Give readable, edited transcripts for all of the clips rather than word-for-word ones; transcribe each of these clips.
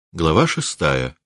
Глава 6.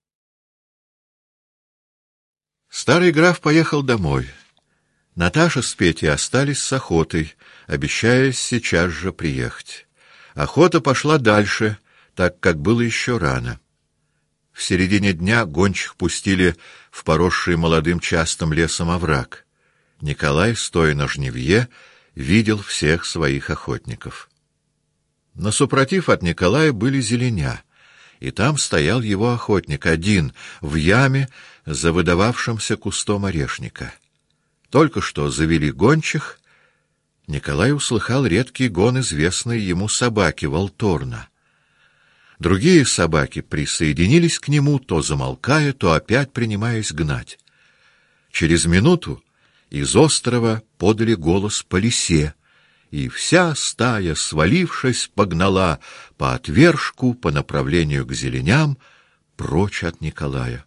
Старый граф поехал домой. Наташа с Петей остались с охотой, обещая сейчас же приехать. Охота пошла дальше, так как было еще рано. В середине дня гончих пустили в поросший молодым частым лесом овраг. Николай, стоя на жнивье, видел всех своих охотников. Насупротив от Николая были зеленя, и там стоял его охотник один, в яме за выдававшимся кустом орешника. Только что завели гончих, Николай услыхал редкий гон известной ему собаки Волторна. Другие собаки присоединились к нему, то замолкая, то опять принимаясь гнать. Через минуту из острова подали голос по лисе, и вся стая, свалившись, погнала по отвержку по направлению к зеленям прочь от Николая.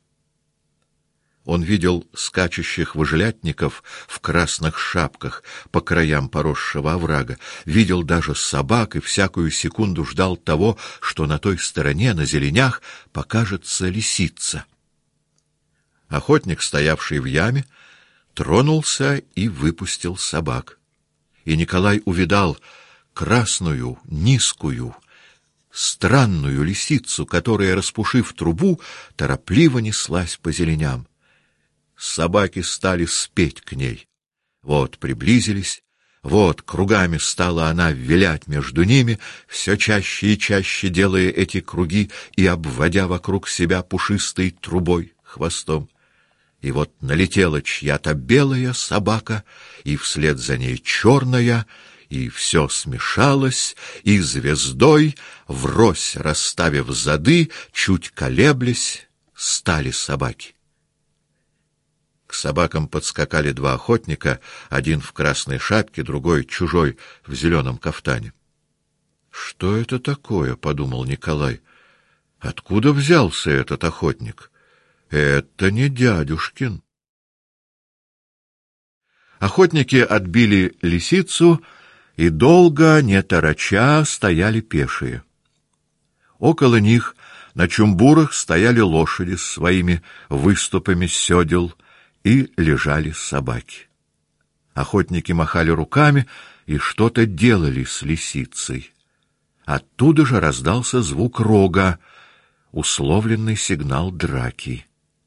Он видел скачущих выжлятников в красных шапках по краям поросшего оврага, видел даже собак и всякую секунду ждал того, что на той стороне, на зеленях, покажется лисица. Охотник, стоявший в яме, тронулся и выпустил собак. И Николай увидал красную, низкую, странную лисицу, которая, распушив трубу, торопливо неслась по зеленям. Собаки стали спеть к ней. Вот приблизились, вот кругами стала она вилять между ними, все чаще и чаще делая эти круги и обводя вокруг себя пушистой трубой, хвостом. И вот налетела чья-то белая собака, и вслед за ней черная, и все смешалось, и звездой, врозь расставив зады, чуть колеблясь, стали собаки. К собакам подскакали два охотника, один в красной шапке, другой, чужой, в зеленом кафтане. — Что это такое? — подумал Николай. — Откуда взялся этот охотник? Это не дядюшкин. Охотники отбили лисицу и долго, не тороча, стояли пешие. Около них на чумбурах стояли лошади с своими выступами седел, и лежали собаки. Охотники махали руками и что-то делали с лисицей. Оттуда же раздался звук рога, условленный сигнал драки.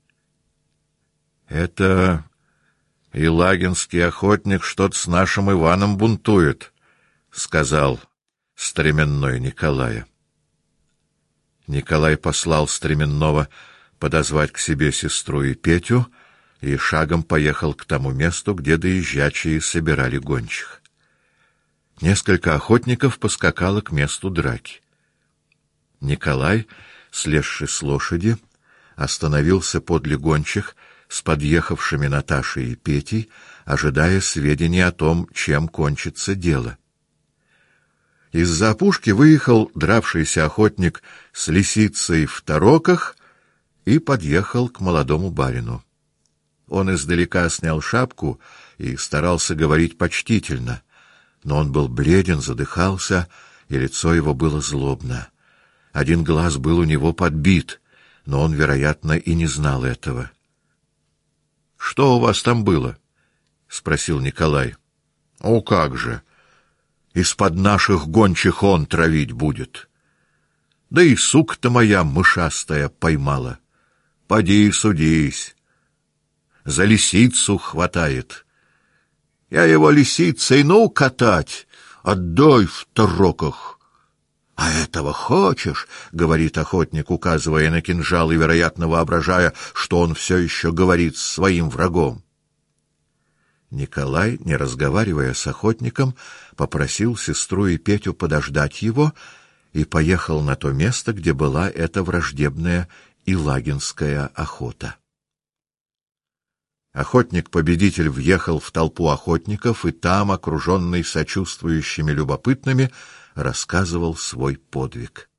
Это Елагинский охотник что-то с нашим Иваном бунтует, — сказал Стременной Николая. Николай послал Стременного подозвать к себе сестру и Петю и шагом поехал к тому месту, где доезжачие собирали гончих. Несколько охотников поскакало к месту драки. Николай, слезший с лошади, остановился подле гончих с подъехавшими Наташей и Петей, ожидая сведений о том, чем кончится дело. Из-за опушки выехал дравшийся охотник с лисицей в тороках и подъехал к молодому барину. Он издалека снял шапку и старался говорить почтительно, но он был бледен, задыхался, и лицо его было злобно. Один глаз был у него подбит, но он, вероятно, и не знал этого. — Что у вас там было? — спросил Николай. — О, как же! Из-под наших гончих он травить будет. Да и сука-то моя мышастая поймала. Поди судись. За лисицу хватает. Я его лисицей, катать, отдай в тороках. — А этого хочешь? — говорит охотник, указывая на кинжал и, вероятно, воображая, что он все еще говорит с своим врагом. Николай, не разговаривая с охотником, попросил сестру и Петю подождать его и поехал на то место, где была эта враждебная Елагинская охота. Охотник-победитель въехал в толпу охотников, и там, окруженный сочувствующими любопытными, рассказывал свой подвиг.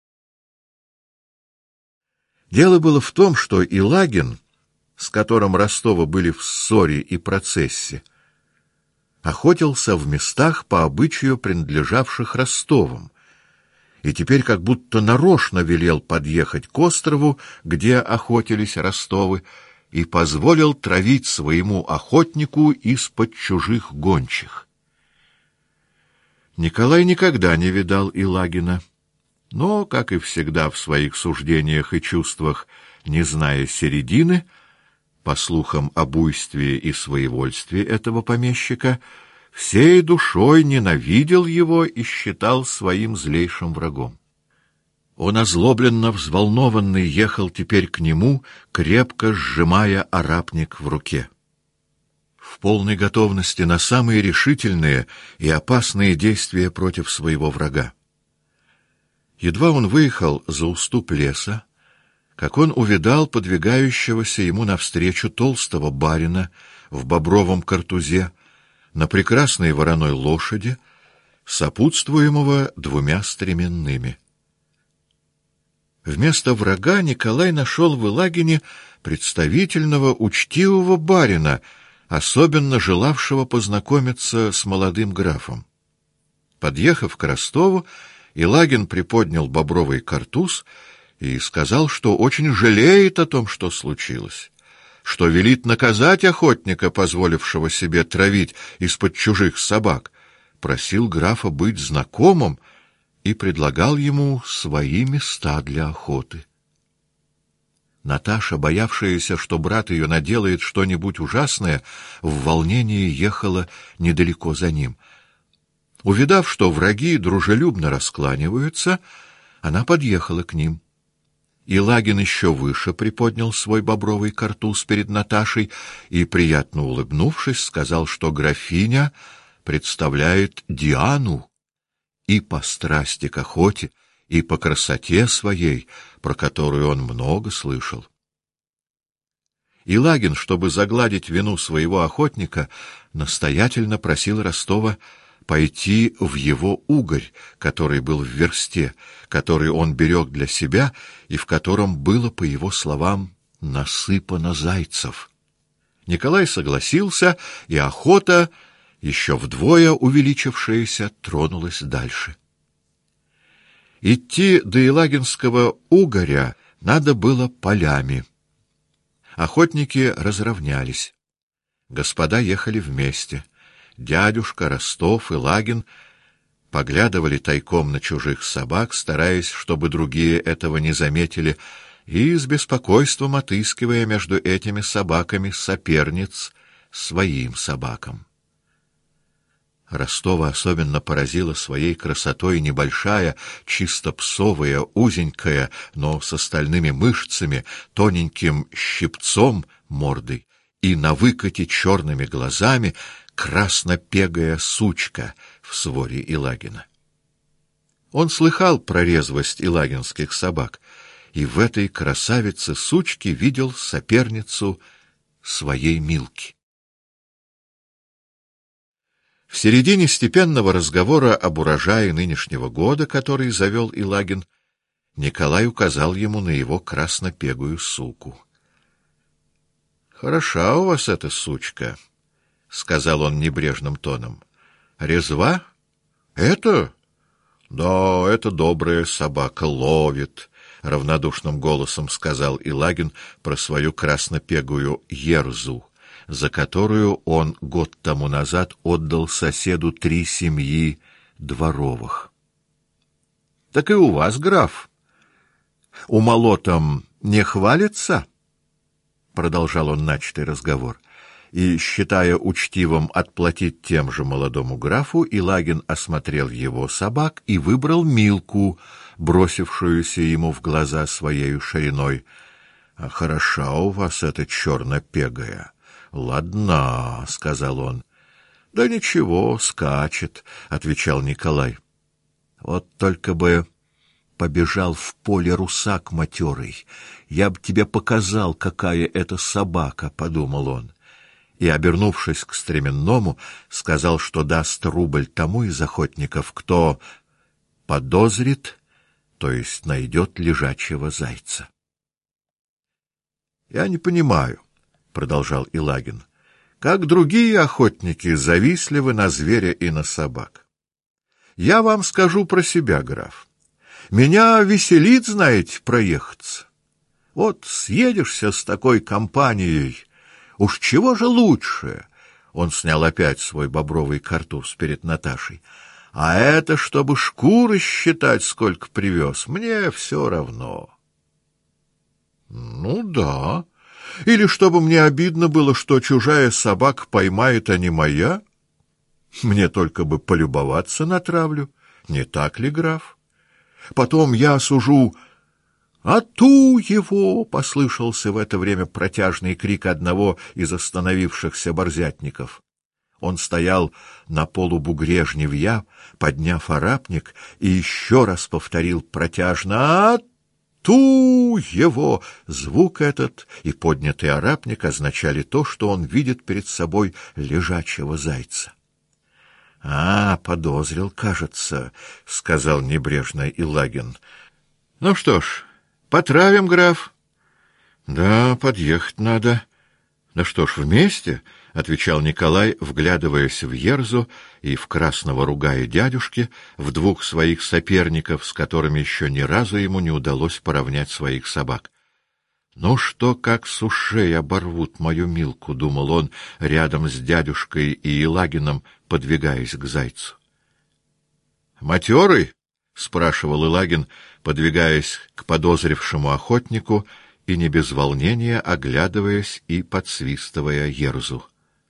Дело было в том, что Елагин, с которым Ростовы были в ссоре и процессе, охотился в местах по обычаю принадлежавших Ростовым, и теперь как будто нарочно велел подъехать к острову, где охотились Ростовы, и позволил травить своему охотнику из-под чужих гончих. Николай никогда не видал Илагина, но, как и всегда в своих суждениях и чувствах, не зная середины, по слухам о буйстве и своевольстве этого помещика, всей душой ненавидел его и считал своим злейшим врагом. Он, озлобленно взволнованный, ехал теперь к нему, крепко сжимая арапник в руке, в полной готовности на самые решительные и опасные действия против своего врага. Едва он выехал за уступ леса, как он увидал подвигающегося ему навстречу толстого барина в бобровом картузе на прекрасной вороной лошади, сопутствуемого двумя стременными. Вместо врага Николай нашел в Илагине представительного, учтивого барина, особенно желавшего познакомиться с молодым графом. Подъехав к Ростову, Илагин приподнял бобровый картуз и сказал, что очень жалеет о том, что случилось, что велит наказать охотника, позволившего себе травить из-под чужих собак, просил графа быть знакомым и предлагал ему свои места для охоты. Наташа, боявшаяся, что брат ее наделает что-нибудь ужасное, в волнении ехала недалеко за ним. Увидав, что враги дружелюбно раскланиваются, она подъехала к ним. Илагин еще выше приподнял свой бобровый картуз перед Наташей и, приятно улыбнувшись, сказал, что графиня представляет Диану и по страсти к охоте, и по красоте своей, про которую он много слышал. Илагин, чтобы загладить вину своего охотника, настоятельно просил Ростова пойти в его угорь, который был в версте, который он берег для себя и в котором было, по его словам, насыпано зайцев. Николай согласился, и охота, еще вдвое увеличившаяся, тронулась дальше. Идти до Илагинского угоря надо было полями. Охотники разровнялись. Господа ехали вместе. Дядюшка, Ростов, Илагин поглядывали тайком на чужих собак, стараясь, чтобы другие этого не заметили, и с беспокойством отыскивая между этими собаками соперниц своим собакам. Ростова особенно поразила своей красотой небольшая, чисто псовая, узенькая, но с остальными мышцами, тоненьким щипцом мордой и на выкате черными глазами краснопегая сучка в своре Илагина. Он слыхал про резвость илагинских собак, и в этой красавице-сучке видел соперницу своей Милки. В середине степенного разговора об урожае нынешнего года, который завел Илагин, Николай указал ему на его краснопегую суку. — Хороша у вас эта сучка, — сказал он небрежным тоном. — Резва? — Это? — Да, это добрая собака, ловит, — равнодушным голосом сказал Илагин про свою краснопегую Ерзу, за которую он год тому назад отдал соседу 3 семьи дворовых. — Так и у вас, граф, умолотом не хвалится? — продолжал он начатый разговор. И, считая учтивым отплатить тем же молодому графу, Илагин осмотрел его собак и выбрал Милку, бросившуюся ему в глаза своею шириной. — А хороша у вас эта чернопегая. — Ладна, — сказал он. — Да ничего, скачет, — отвечал Николай. — Вот только бы побежал в поле русак матерый. Я б тебе показал, какая это собака, — подумал он. И, обернувшись к стременному, сказал, что даст рубль тому из охотников, кто подозрит, то есть найдет лежачего зайца. — Я не понимаю, — продолжал Илагин, — как другие охотники завистливы на зверя и на собак. Я вам скажу про себя, граф. Меня веселит, знаете, проехаться. Вот съедешься с такой компанией, уж чего же лучше? Он снял опять свой бобровый картуз перед Наташей. А это, чтобы шкуры считать, сколько привез, мне все равно. Ну да. Или чтобы мне обидно было, что чужая собака поймает, а не моя? Мне только бы полюбоваться на травлю. Не так ли, граф? Потом я осужу... «А ту его!» — послышался в это время протяжный крик одного из остановившихся борзятников. Он стоял на полубугре жнивья, подняв арапник, и еще раз повторил протяжно: «А ту его!» Звук этот и поднятый арапник означали то, что он видит перед собой лежачего зайца. — подозрил, кажется, — сказал небрежно Илагин. — Ну что ж... Потравим, граф. Да, подъехать надо. Да что ж, вместе, — отвечал Николай, вглядываясь в Ерзу и в красного ругая дядюшки, в двух своих соперников, с которыми еще ни разу ему не удалось поравнять своих собак. Ну что, как с ушей оборвут мою Милку, — думал он, рядом с дядюшкой и Илагином, подвигаясь к зайцу. Матерый? — спрашивал Илагин, подвигаясь к подозревшему охотнику и не без волнения оглядываясь и подсвистывая Ерзу.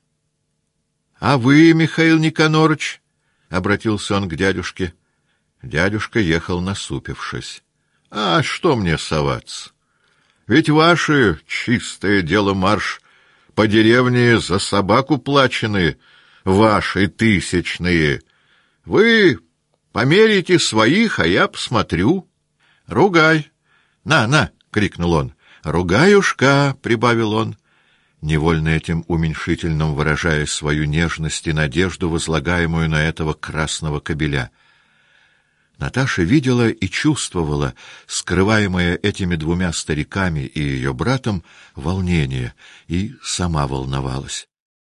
— А вы, Михаил Никонорыч? — обратился он к дядюшке. Дядюшка ехал насупившись. — А что мне соваться? Ведь ваше чистое дело марш по деревне за собаку плачены, ваши тысячные. Вы... померите своих, а я посмотрю. — Ругай! На! — крикнул он. — Ругаюшка! — прибавил он, невольно этим уменьшительным выражая свою нежность и надежду, возлагаемую на этого красного кобеля. Наташа видела и чувствовала, скрываемое этими двумя стариками и ее братом, волнение, и сама волновалась.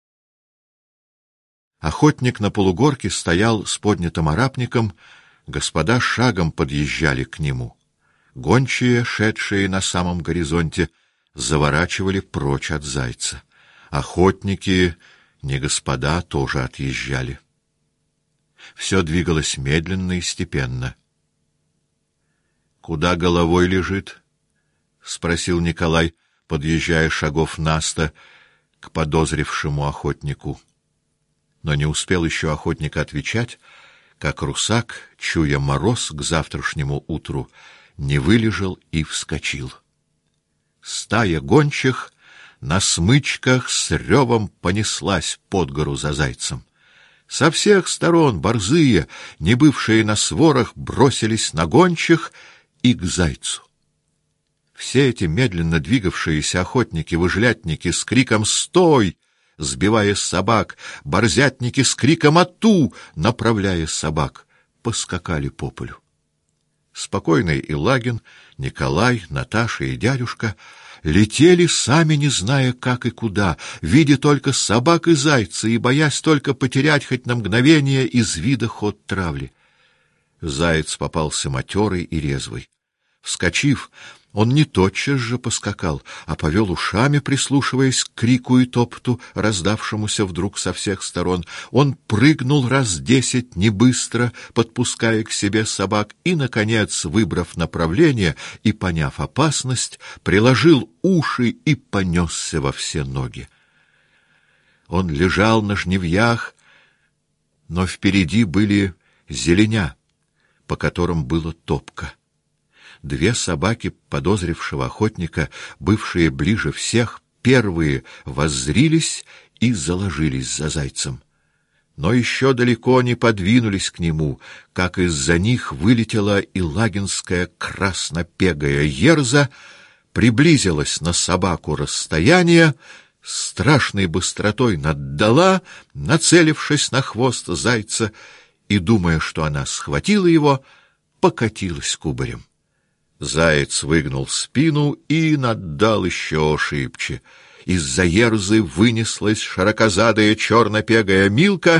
Охотник на полугорке стоял с поднятым арапником, господа шагом подъезжали к нему. Гончие, шедшие на самом горизонте, заворачивали прочь от зайца. Охотники, не господа, тоже отъезжали. Все двигалось медленно и степенно. — Куда головой лежит? — спросил Николай, подъезжая шагов на 100 к подозревшему охотнику. Но не успел еще охотник отвечать, как русак, чуя мороз к завтрашнему утру, не вылежал и вскочил. Стая гончих на смычках с ревом понеслась под гору за зайцем. Со всех сторон борзые, не бывшие на сворах, бросились на гончих и к зайцу. Все эти медленно двигавшиеся охотники-выжлятники с криком «Стой!», сбивая собак, борзятники с криком «Ату!», направляя собак, поскакали по полю. Спокойный Илагин, Николай, Наташа и дядюшка летели, сами не зная, как и куда, видя только собак и зайца и боясь только потерять хоть на мгновение из вида ход травли. Заяц попался матерый и резвый. Вскочив, он не тотчас же поскакал, а повел ушами, прислушиваясь к крику и топоту, раздавшемуся вдруг со всех сторон. Он прыгнул раз 10 небыстро, подпуская к себе собак, и, наконец, выбрав направление и поняв опасность, приложил уши и понесся во все ноги. Он лежал на жнивьях, но впереди были зеленя, по которым было топко. Две собаки подозревшего охотника, бывшие ближе всех, первые воззрились и заложились за зайцем. Но еще далеко не подвинулись к нему, как из-за них вылетела илагинская краснопегая Ерза, приблизилась на собаку расстояние, страшной быстротой наддала, нацелившись на хвост зайца, и, думая, что она схватила его, покатилась кубарем. Заяц выгнул спину и наддал еще шибче. Из-за Ерзы вынеслась широкозадая чернопегая Милка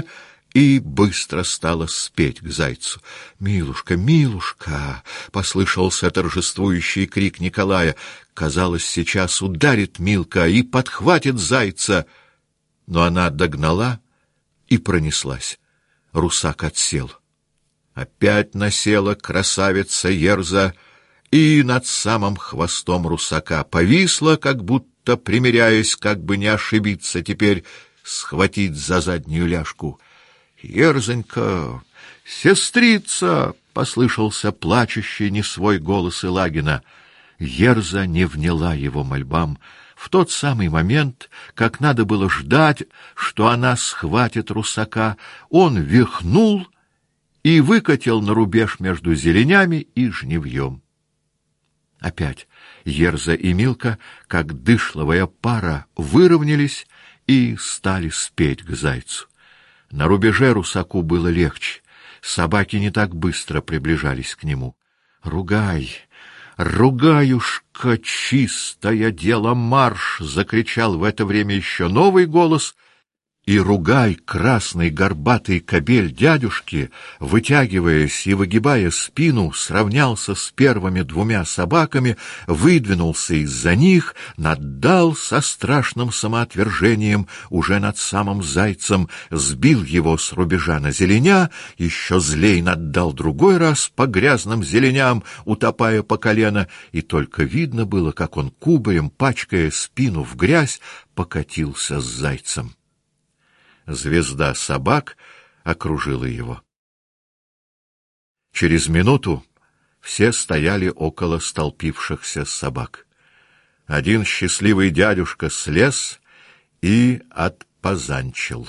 и быстро стала спеть к зайцу. «Милушка, милушка!» — послышался торжествующий крик Николая. Казалось, сейчас ударит Милка и подхватит зайца. Но она догнала и пронеслась. Русак отсел. Опять насела красавица Ерза и над самым хвостом русака повисла, как будто примиряясь, как бы не ошибиться теперь, схватить за заднюю ляжку. «Ерзонька! Сестрица!» — послышался плачущий несвой голос Илагина. Ерза не вняла его мольбам. В тот самый момент, как надо было ждать, что она схватит русака, он вихнул и выкатил на рубеж между зеленями и жнивьем. Опять Ерза и Милка, как дышловая пара, выровнялись и стали спеть к зайцу. На рубеже русаку было легче, собаки не так быстро приближались к нему. «Ругай! Ругаюшка, чистое дело, марш!» — закричал в это время еще новый голос, и Ругай, красный горбатый кобель дядюшки, вытягиваясь и выгибая спину, сравнялся с первыми двумя собаками, выдвинулся из-за них, наддал со страшным самоотвержением уже над самым зайцем, сбил его с рубежа на зеленя, еще злей наддал другой раз по грязным зеленям, утопая по колено, и только видно было, как он кубарем, пачкая спину в грязь, покатился с зайцем. Звезда собак окружила его. Через минуту все стояли около столпившихся собак. Один счастливый дядюшка слез и отпозанчил.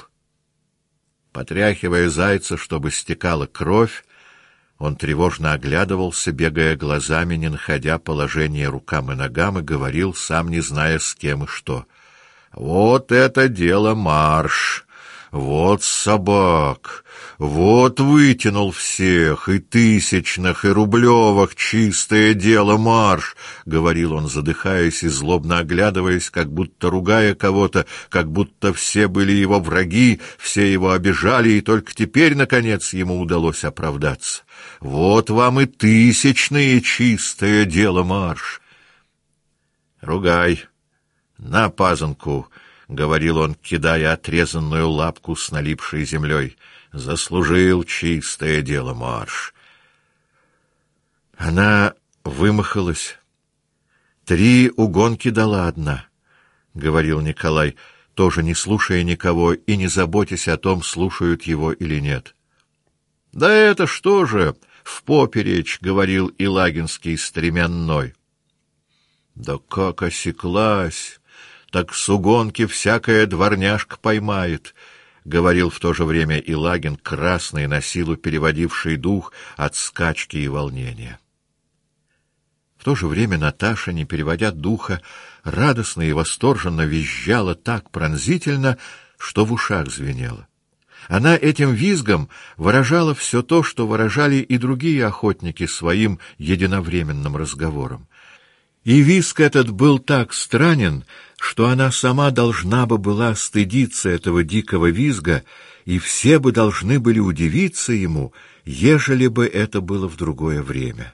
Потряхивая зайца, чтобы стекала кровь, он тревожно оглядывался, бегая глазами, не находя положения рукам и ногам, и говорил, сам не зная с кем и что. «Вот это дело марш! Вот собак! Вот вытянул всех, и тысячных, и рублевых, чистое дело марш!» — говорил он, задыхаясь и злобно оглядываясь, как будто ругая кого-то, как будто все были его враги, все его обижали, и только теперь, наконец, ему удалось оправдаться. «Вот вам и тысячные, чистое дело марш!» «Ругай! На пазанку!» — говорил он, кидая отрезанную лапку с налипшей землей. «Заслужил чистое дело марш!» Она вымахалась. 3 угонки дала одна, — говорил Николай, тоже не слушая никого и не заботясь о том, слушают его или нет. — Да это что же, впоперечь, — говорил Илагинский стремянной. — Да как осеклась! Так с угонки всякая дворняжка поймает, — говорил в то же время Илагин, красный, на силу переводивший дух от скачки и волнения. В то же время Наташа, не переводя духа, радостно и восторженно визжала так пронзительно, что в ушах звенело. Она этим визгом выражала все то, что выражали и другие охотники своим единовременным разговором. И визг этот был так странен, что она сама должна бы была стыдиться этого дикого визга, и все бы должны были удивиться ему, ежели бы это было в другое время.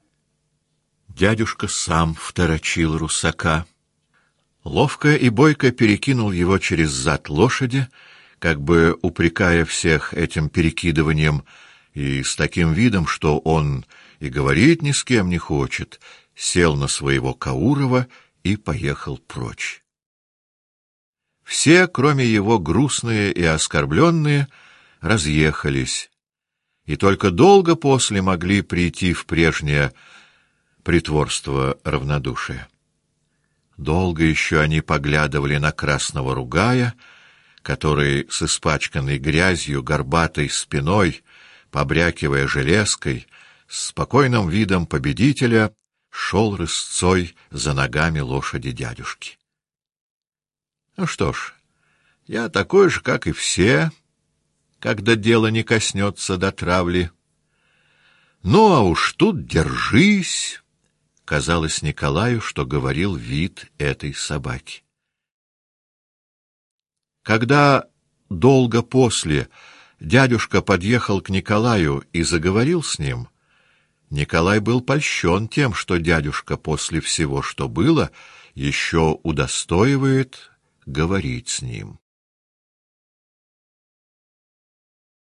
Дядюшка сам второчил русака. Ловко и бойко перекинул его через зад лошади, как бы упрекая всех этим перекидыванием, и с таким видом, что он и говорить ни с кем не хочет, сел на своего Каурова и поехал прочь. Все, кроме его грустные и оскорбленные, разъехались, и только долго после могли прийти в прежнее притворство равнодушия. Долго еще они поглядывали на красного Ругая, который с испачканной грязью горбатой спиной, побрякивая железкой, с спокойным видом победителя шел рысцой за ногами лошади дядюшки. Ну что ж, я такой же, как и все, когда дело не коснется до травли. Ну, а уж тут держись, казалось Николаю, что говорил вид этой собаки. Когда долго после дядюшка подъехал к Николаю и заговорил с ним, Николай был польщен тем, что дядюшка после всего, что было, еще удостоивает говорить с ним.